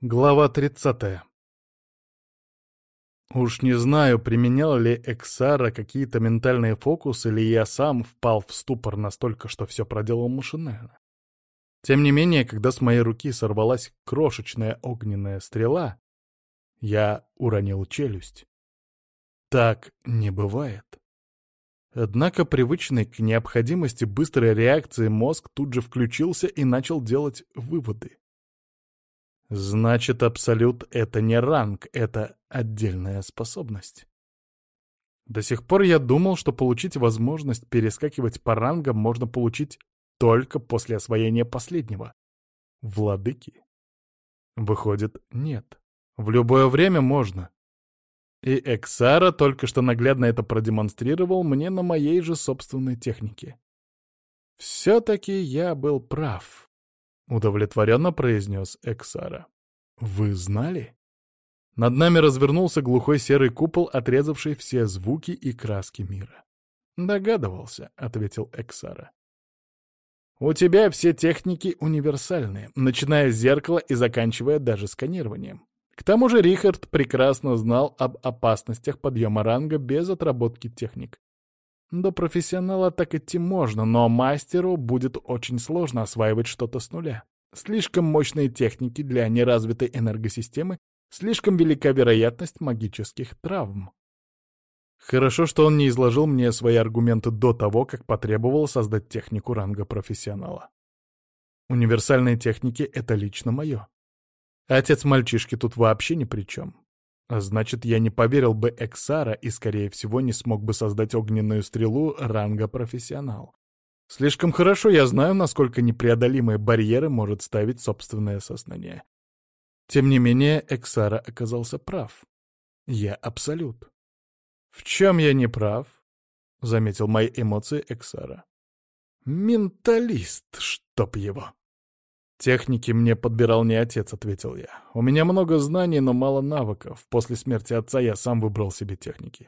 Глава 30. Уж не знаю, применял ли Эксара какие-то ментальные фокусы, или я сам впал в ступор настолько, что все проделал машинально. Тем не менее, когда с моей руки сорвалась крошечная огненная стрела, я уронил челюсть. Так не бывает. Однако привычный к необходимости быстрой реакции мозг тут же включился и начал делать выводы. Значит, абсолют — это не ранг, это отдельная способность. До сих пор я думал, что получить возможность перескакивать по рангам можно получить только после освоения последнего — владыки. Выходит, нет. В любое время можно. И Эксара только что наглядно это продемонстрировал мне на моей же собственной технике. Все-таки я был прав. — удовлетворенно произнес Эксара. «Вы знали?» Над нами развернулся глухой серый купол, отрезавший все звуки и краски мира. «Догадывался», — ответил Эксара. «У тебя все техники универсальные, начиная с зеркала и заканчивая даже сканированием. К тому же Рихард прекрасно знал об опасностях подъема ранга без отработки техник. До профессионала так идти можно, но мастеру будет очень сложно осваивать что-то с нуля. Слишком мощные техники для неразвитой энергосистемы, слишком велика вероятность магических травм. Хорошо, что он не изложил мне свои аргументы до того, как потребовал создать технику ранга профессионала. Универсальные техники — это лично мое. Отец мальчишки тут вообще ни при чем. А значит, я не поверил бы Эксара и, скорее всего, не смог бы создать огненную стрелу ранга профессионал. Слишком хорошо я знаю, насколько непреодолимые барьеры может ставить собственное сознание. Тем не менее, Эксара оказался прав. Я абсолют. «В чем я не прав?» — заметил мои эмоции Эксара. «Менталист, чтоб его!» «Техники мне подбирал не отец», — ответил я. «У меня много знаний, но мало навыков. После смерти отца я сам выбрал себе техники».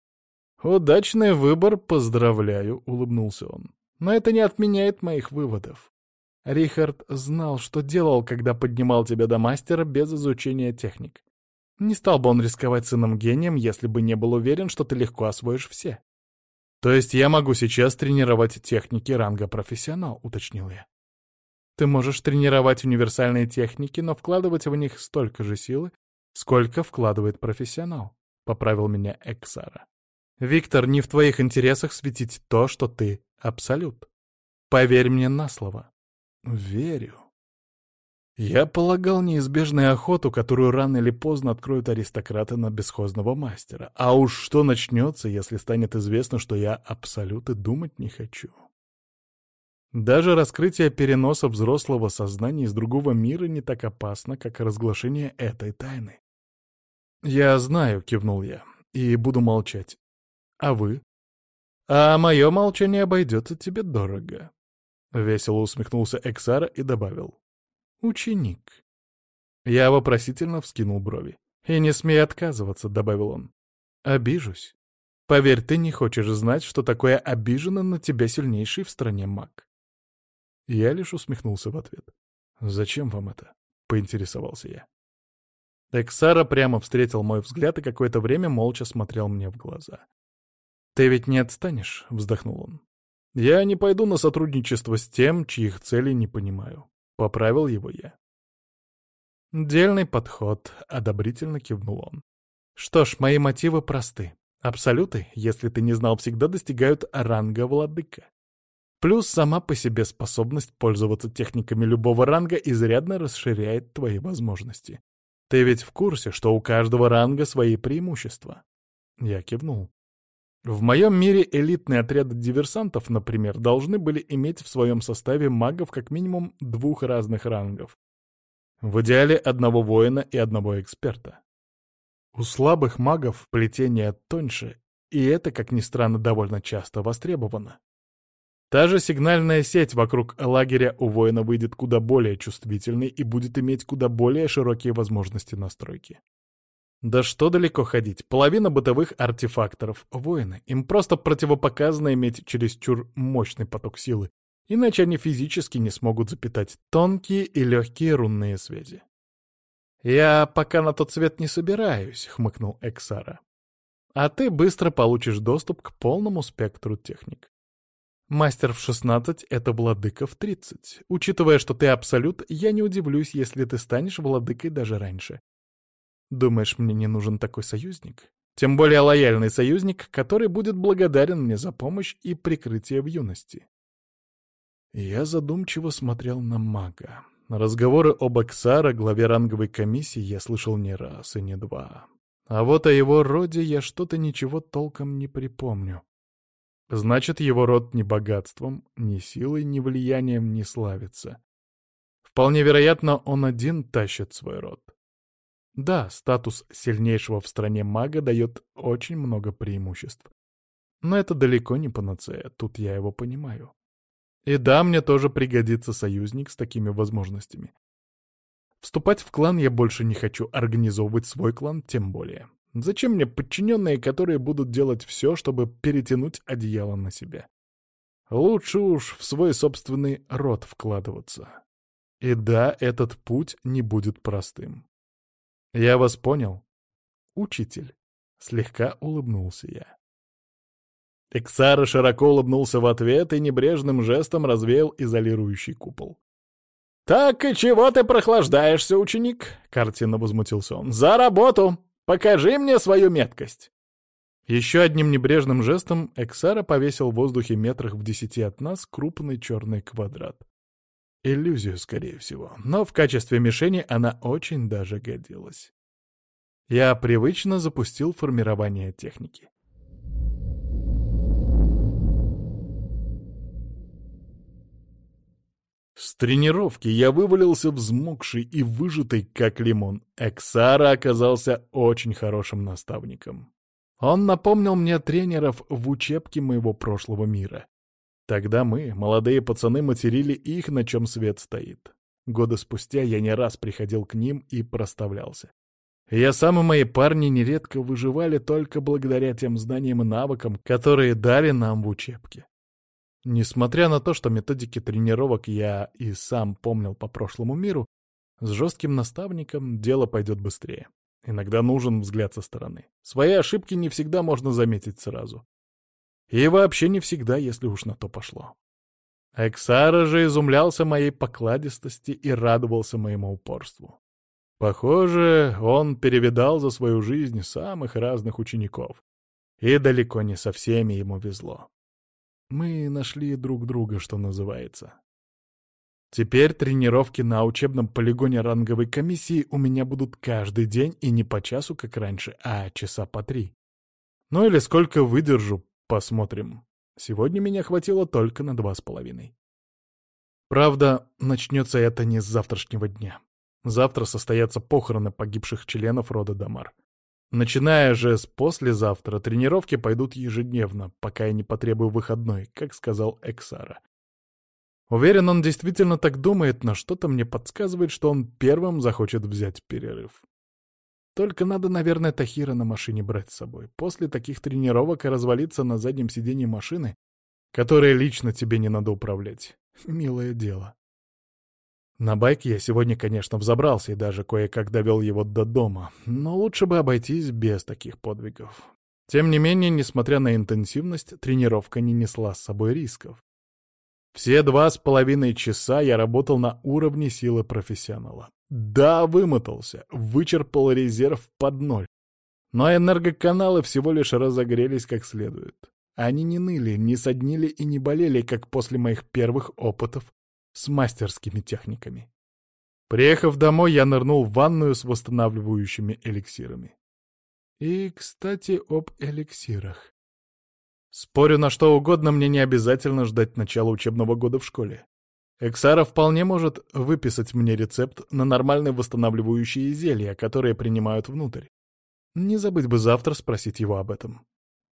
«Удачный выбор, поздравляю», — улыбнулся он. «Но это не отменяет моих выводов. Рихард знал, что делал, когда поднимал тебя до мастера без изучения техник. Не стал бы он рисковать сыном-гением, если бы не был уверен, что ты легко освоишь все». «То есть я могу сейчас тренировать техники ранга профессионал», — уточнил я. «Ты можешь тренировать универсальные техники, но вкладывать в них столько же силы, сколько вкладывает профессионал», — поправил меня Эксара. «Виктор, не в твоих интересах светить то, что ты абсолют. Поверь мне на слово». «Верю». Я полагал неизбежную охоту, которую рано или поздно откроют аристократы на бесхозного мастера. А уж что начнется, если станет известно, что я абсолют, и думать не хочу. Даже раскрытие переноса взрослого сознания из другого мира не так опасно, как разглашение этой тайны. «Я знаю», — кивнул я, — «и буду молчать. А вы?» «А мое молчание обойдется тебе дорого», — весело усмехнулся Эксара и добавил. «Ученик». Я вопросительно вскинул брови. «И не смей отказываться», — добавил он. «Обижусь. Поверь, ты не хочешь знать, что такое обиженно на тебя сильнейший в стране маг». Я лишь усмехнулся в ответ. «Зачем вам это?» — поинтересовался я. Эксара прямо встретил мой взгляд и какое-то время молча смотрел мне в глаза. «Ты ведь не отстанешь?» — вздохнул он. «Я не пойду на сотрудничество с тем, чьих целей не понимаю». Поправил его я. «Дельный подход», — одобрительно кивнул он. «Что ж, мои мотивы просты. Абсолюты, если ты не знал, всегда достигают ранга владыка. Плюс сама по себе способность пользоваться техниками любого ранга изрядно расширяет твои возможности. Ты ведь в курсе, что у каждого ранга свои преимущества?» Я кивнул. В моем мире элитные отряды диверсантов, например, должны были иметь в своем составе магов как минимум 2 разных рангов. В идеале одного воина и одного эксперта. У слабых магов плетение тоньше, и это, как ни странно, довольно часто востребовано. Та же сигнальная сеть вокруг лагеря у воина выйдет куда более чувствительной и будет иметь куда более широкие возможности настройки. Да что далеко ходить, половина бытовых артефакторов — воины. Им просто противопоказано иметь чересчур мощный поток силы, иначе они физически не смогут запитать тонкие и легкие рунные связи. «Я пока на тот свет не собираюсь», — хмыкнул Эксара. «А ты быстро получишь доступ к полному спектру техник. Мастер в 16 — это владыка в 30. Учитывая, что ты абсолют, я не удивлюсь, если ты станешь владыкой даже раньше. Думаешь, мне не нужен такой союзник? Тем более лояльный союзник, который будет благодарен мне за помощь и прикрытие в юности». Я задумчиво смотрел на мага. Разговоры об Эксара, главе ранговой комиссии, я слышал не раз и не два. А вот о его роде я что-то ничего толком не припомню. Значит, его род ни богатством, ни силой, ни влиянием не славится. Вполне вероятно, он один тащит свой род. Да, статус сильнейшего в стране мага дает очень много преимуществ. Но это далеко не панацея, тут я его понимаю. И да, мне тоже пригодится союзник с такими возможностями. Вступать в клан я больше не хочу, организовывать свой клан тем более. Зачем мне подчиненные, которые будут делать все, чтобы перетянуть одеяло на себя? Лучше уж в свой собственный род вкладываться. И да, этот путь не будет простым. Я вас понял, учитель. Слегка улыбнулся я. Эксара широко улыбнулся в ответ и небрежным жестом развеял изолирующий купол. «Так и чего ты прохлаждаешься, ученик?» — картинно возмутился он. «За работу! Покажи мне свою меткость!» Еще одним небрежным жестом Эксара повесил в воздухе метрах в 10 от нас крупный черный квадрат. Иллюзию, скорее всего, но в качестве мишени она очень даже годилась. Я привычно запустил формирование техники. С тренировки я вывалился взмокший и выжатый, как лимон. Эксара оказался очень хорошим наставником. Он напомнил мне тренеров в учебке моего прошлого мира. Тогда мы, молодые пацаны, материли их, на чем свет стоит. Годы спустя я не раз приходил к ним и проставлялся. Я сам и мои парни нередко выживали только благодаря тем знаниям и навыкам, которые дали нам в учебке. Несмотря на то, что методики тренировок я и сам помнил по прошлому миру, с жестким наставником дело пойдет быстрее. Иногда нужен взгляд со стороны. Свои ошибки не всегда можно заметить сразу. И вообще не всегда, если уж на то пошло. Эксара же изумлялся моей покладистости и радовался моему упорству. Похоже, он перевидал за свою жизнь самых разных учеников. И далеко не со всеми ему везло. Мы нашли друг друга, что называется. Теперь тренировки на учебном полигоне ранговой комиссии у меня будут каждый день и не по часу, как раньше, а часа по 3. Ну или сколько выдержу, посмотрим. Сегодня меня хватило только на 2,5. Правда, начнется это не с завтрашнего дня. Завтра состоятся похороны погибших членов рода Дамар. Начиная же с послезавтра, тренировки пойдут ежедневно, пока я не потребую выходной, как сказал Эксара. Уверен, он действительно так думает, но что-то мне подсказывает, что он первым захочет взять перерыв. Только надо, наверное, Тахира на машине брать с собой. После таких тренировок развалиться на заднем сиденье машины, которой лично тебе не надо управлять. Милое дело. На байк я сегодня, конечно, взобрался и даже кое-как довел его до дома, но лучше бы обойтись без таких подвигов. Тем не менее, несмотря на интенсивность, тренировка не несла с собой рисков. Все 2,5 часа я работал на уровне силы профессионала. Да, вымотался, вычерпал резерв под ноль. Но энергоканалы всего лишь разогрелись как следует. Они не ныли, не соднили и не болели, как после моих первых опытов с мастерскими техниками. Приехав домой, я нырнул в ванную с восстанавливающими эликсирами. И, кстати, об эликсирах. Спорю на что угодно, мне не обязательно ждать начала учебного года в школе. Эксара вполне может выписать мне рецепт на нормальные восстанавливающие зелья, которые принимают внутрь. Не забыть бы завтра спросить его об этом.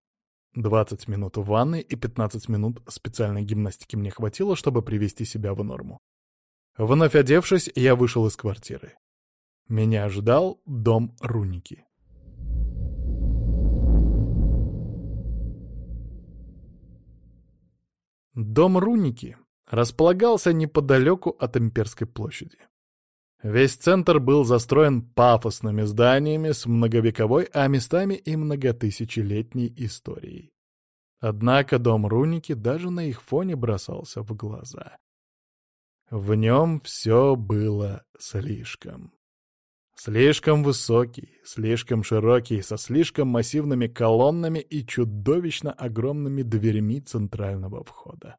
20 минут в ванной и 15 минут специальной гимнастики мне хватило, чтобы привести себя в норму. Вновь одевшись, я вышел из квартиры. Меня ждал дом Руники. Дом Руники располагался неподалеку от Имперской площади. Весь центр был застроен пафосными зданиями с многовековой, а местами и многотысячелетней историей. Однако дом Руники даже на их фоне бросался в глаза. В нем все было слишком. Слишком высокий, слишком широкий, со слишком массивными колоннами и чудовищно огромными дверьми центрального входа.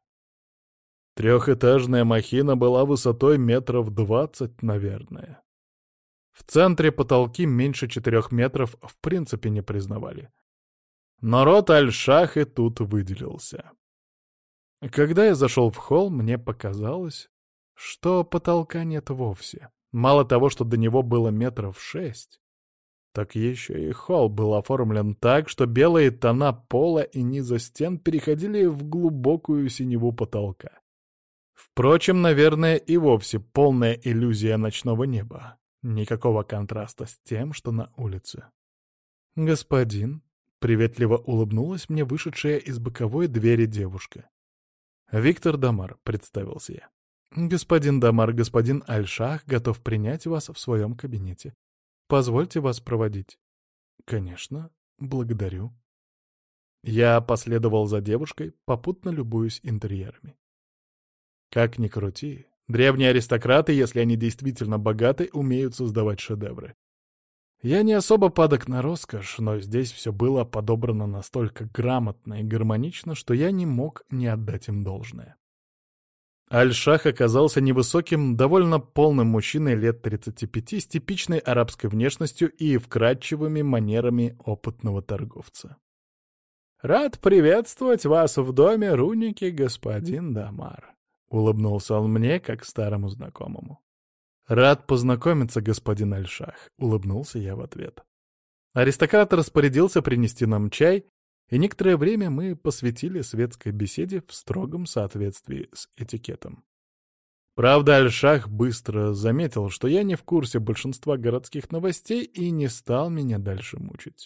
Трехэтажная махина была высотой метров 20, наверное. В центре потолки меньше 4 метров в принципе не признавали. Но род Аль-Шах и тут выделился. Когда я зашел в холл, мне показалось, что потолка нет вовсе. Мало того, что до него было метров 6, так еще и холл был оформлен так, что белые тона пола и низа стен переходили в глубокую синеву потолка. Впрочем, наверное, и вовсе полная иллюзия ночного неба. Никакого контраста с тем, что на улице. «Господин», — приветливо улыбнулась мне вышедшая из боковой двери девушка. «Виктор Дамар», — представился я. «Господин Дамар, господин Аль-Шах готов принять вас в своем кабинете. Позвольте вас проводить». «Конечно, благодарю». Я последовал за девушкой, попутно любуюсь интерьерами. Как ни крути, древние аристократы, если они действительно богаты, умеют создавать шедевры. Я не особо падок на роскошь, но здесь все было подобрано настолько грамотно и гармонично, что я не мог не отдать им должное. Аль-Шах оказался невысоким, довольно полным мужчиной лет 35 с типичной арабской внешностью и вкрадчивыми манерами опытного торговца. «Рад приветствовать вас в доме Руники, господин Дамар», — улыбнулся он мне, как старому знакомому. «Рад познакомиться, господин Аль-Шах», — улыбнулся я в ответ. Аристократ распорядился принести нам чай, и некоторое время мы посвятили светской беседе в строгом соответствии с этикетом. Правда, Аль-Шах быстро заметил, что я не в курсе большинства городских новостей и не стал меня дальше мучить.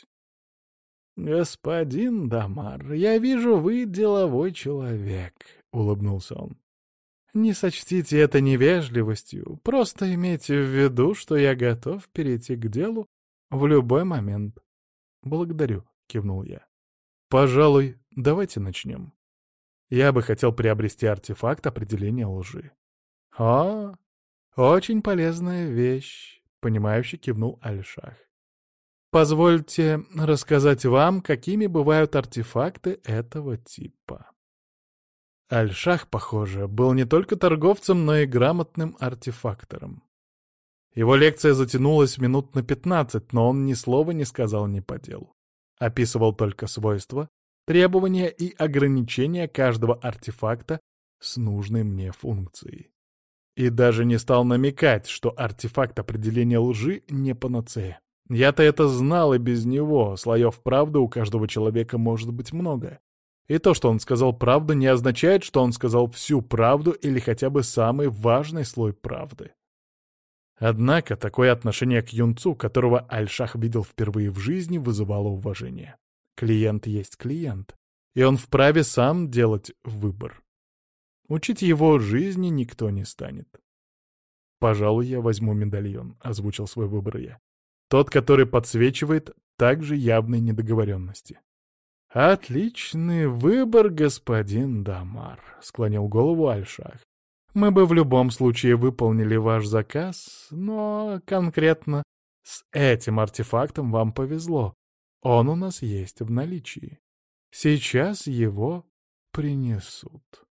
«Господин Дамар, я вижу, вы деловой человек», — улыбнулся он. «Не сочтите это невежливостью, просто имейте в виду, что я готов перейти к делу в любой момент». «Благодарю», — кивнул я. «Пожалуй, давайте начнем. Я бы хотел приобрести артефакт определения лжи». «О, очень полезная вещь», — понимающе кивнул Аль-Шах. «Позвольте рассказать вам, какими бывают артефакты этого типа». Аль-Шах, похоже, был не только торговцем, но и грамотным артефактором. Его лекция затянулась минут на 15, но он ни слова не сказал ни по делу. Описывал только свойства, требования и ограничения каждого артефакта с нужной мне функцией. И даже не стал намекать, что артефакт определения лжи не панацея. Я-то это знал и без него, слоев правды у каждого человека может быть много. И то, что он сказал правду, не означает, что он сказал всю правду или хотя бы самый важный слой правды. Однако такое отношение к юнцу, которого Аль-Шах видел впервые в жизни, вызывало уважение. Клиент есть клиент, и он вправе сам делать выбор. Учить его жизни никто не станет. «Пожалуй, я возьму медальон», — озвучил свой выбор я. Тот, который подсвечивает также явной недоговоренности. «Отличный выбор, господин Дамар», — склонил голову Аль-Шах. «Мы бы в любом случае выполнили ваш заказ, но конкретно с этим артефактом вам повезло. Он у нас есть в наличии. Сейчас его принесут».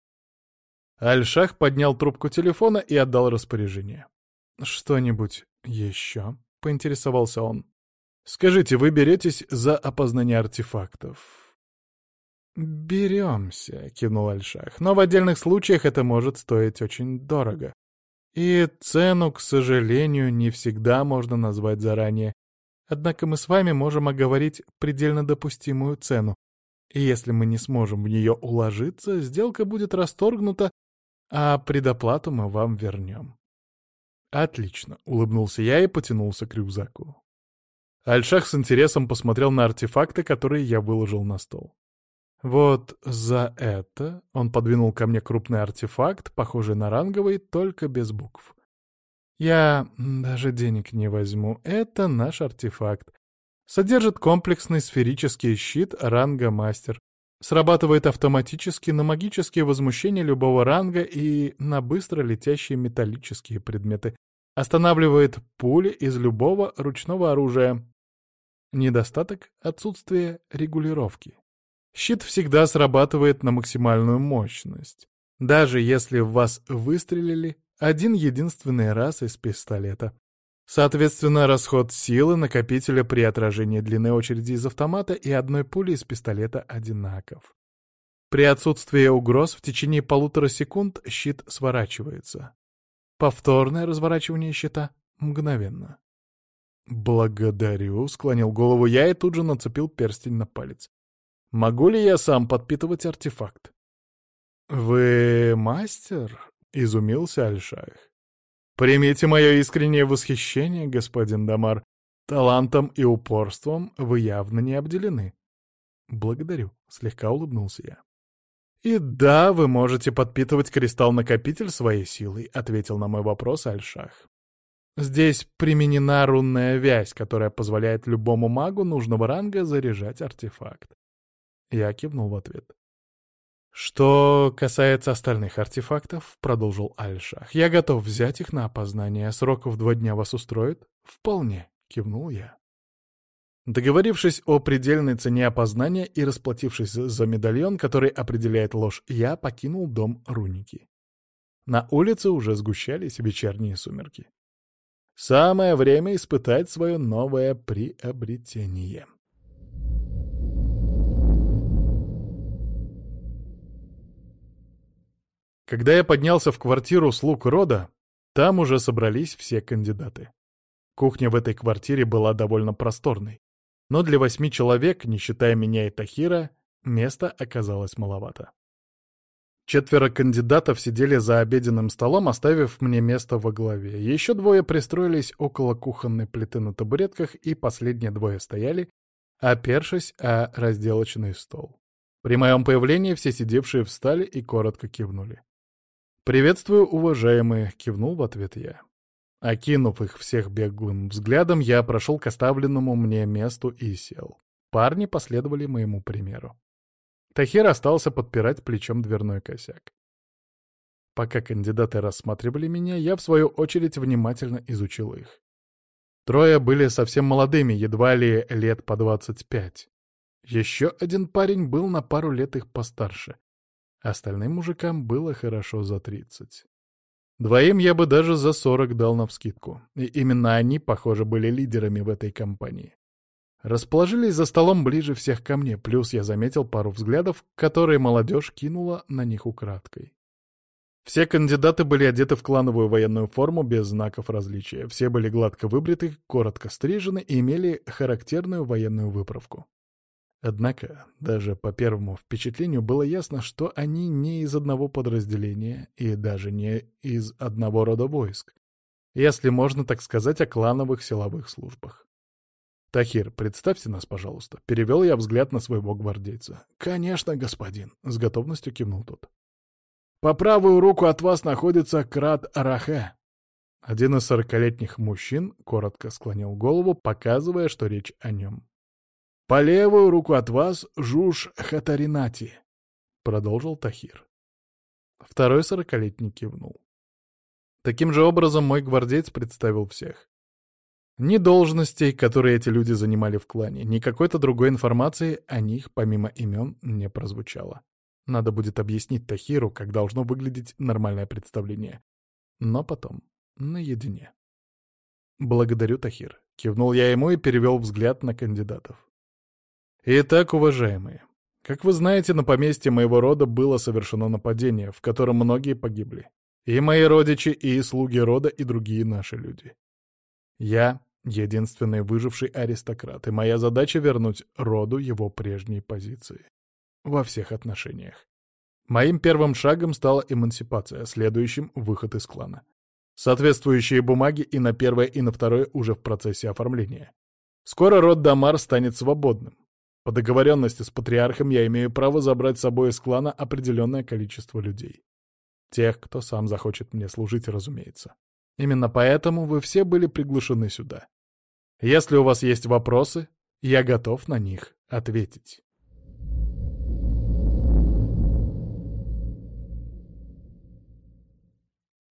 Аль-Шах поднял трубку телефона и отдал распоряжение. «Что-нибудь еще?» — поинтересовался он. «Скажите, вы беретесь за опознание артефактов?» «Беремся», — кивнул Аль-Шах, «но в отдельных случаях это может стоить очень дорого. И цену, к сожалению, не всегда можно назвать заранее. Однако мы с вами можем оговорить предельно допустимую цену. И если мы не сможем в нее уложиться, сделка будет расторгнута, а предоплату мы вам вернем». «Отлично», — улыбнулся я и потянулся к рюкзаку. Аль-Шах с интересом посмотрел на артефакты, которые я выложил на стол. «Вот за это...» — он подвинул ко мне крупный артефакт, похожий на ранговый, только без букв. Я даже денег не возьму. Это наш артефакт. Содержит комплексный сферический щит ранга мастер. Срабатывает автоматически на магические возмущения любого ранга и на быстро летящие металлические предметы. Останавливает пули из любого ручного оружия. Недостаток — отсутствие регулировки. Щит всегда срабатывает на максимальную мощность. Даже если в вас выстрелили один единственный раз из пистолета. Соответственно, расход силы накопителя при отражении длины очереди из автомата и одной пули из пистолета одинаков. При отсутствии угроз в течение 1,5 секунд щит сворачивается. Повторное разворачивание щита мгновенно. «Благодарю», — склонил голову я и тут же нацепил перстень на палец. «Могу ли я сам подпитывать артефакт?» «Вы мастер?» — изумился Альшах. «Примите мое искреннее восхищение, господин Дамар. Талантом и упорством вы явно не обделены». «Благодарю», — слегка улыбнулся я. «И да, вы можете подпитывать кристалл-накопитель своей силой», — ответил на мой вопрос Альшах. «Здесь применена рунная вязь, которая позволяет любому магу нужного ранга заряжать артефакт». Я кивнул в ответ. «Что касается остальных артефактов», — продолжил Аль-Шах, — «я готов взять их на опознание. Сроков 2 дня вас устроит?» «Вполне», — кивнул я. Договорившись о предельной цене опознания и расплатившись за медальон, который определяет ложь, я покинул дом Руники. На улице уже сгущались вечерние сумерки. Самое время испытать свое новое приобретение. Когда я поднялся в квартиру слуг рода, там уже собрались все кандидаты. Кухня в этой квартире была довольно просторной, но для 8 человек, не считая меня и Тахира, места оказалось маловато. 4 кандидатов сидели за обеденным столом, оставив мне место во главе. Еще 2 пристроились около кухонной плиты на табуретках, и последние 2 стояли, опершись о разделочный стол. При моем появлении все сидевшие встали и коротко кивнули. «Приветствую, уважаемые», — кивнул в ответ я. Окинув их всех беглым взглядом, я прошел к оставленному мне месту и сел. Парни последовали моему примеру. Тахир остался подпирать плечом дверной косяк. Пока кандидаты рассматривали меня, я, в свою очередь, внимательно изучил их. 3 были совсем молодыми, едва ли лет по 25. Еще один парень был на пару лет их постарше. Остальным мужикам было хорошо за 30. 2 я бы даже за 40 дал навскидку. И именно они, похоже, были лидерами в этой компании. Расположились за столом ближе всех ко мне, плюс я заметил пару взглядов, которые молодежь кинула на них украдкой. Все кандидаты были одеты в клановую военную форму без знаков различия. Все были гладко выбриты, коротко стрижены и имели характерную военную выправку. Однако, даже по первому впечатлению было ясно, что они не из одного подразделения и даже не из одного рода войск, если можно так сказать о клановых силовых службах. «Тахир, представьте нас, пожалуйста», — перевел я взгляд на своего гвардейца. «Конечно, господин», — с готовностью кивнул тот. «По правую руку от вас находится Крат Арахе». Один из 40-летних мужчин коротко склонил голову, показывая, что речь о нем. «По левую руку от вас Жуж Хатаринати», — продолжил Тахир. Второй 40-летний кивнул. Таким же образом мой гвардеец представил всех. Ни должностей, которые эти люди занимали в клане, ни какой-то другой информации о них, помимо имен, не прозвучало. Надо будет объяснить Тахиру, как должно выглядеть нормальное представление. Но потом, наедине. «Благодарю, Тахир», — кивнул я ему и перевел взгляд на кандидатов. «Итак, уважаемые, как вы знаете, на поместье моего рода было совершено нападение, в котором многие погибли. И мои родичи, и слуги рода, и другие наши люди. Я — единственный выживший аристократ, и моя задача — вернуть роду его прежние позиции. Во всех отношениях. Моим первым шагом стала эмансипация, следующим — выход из клана. Соответствующие бумаги и на первое, и на второе уже в процессе оформления. Скоро род Дамар станет свободным. По договоренности с патриархом я имею право забрать с собой из клана определенное количество людей. Тех, кто сам захочет мне служить, разумеется. Именно поэтому вы все были приглашены сюда. Если у вас есть вопросы, я готов на них ответить.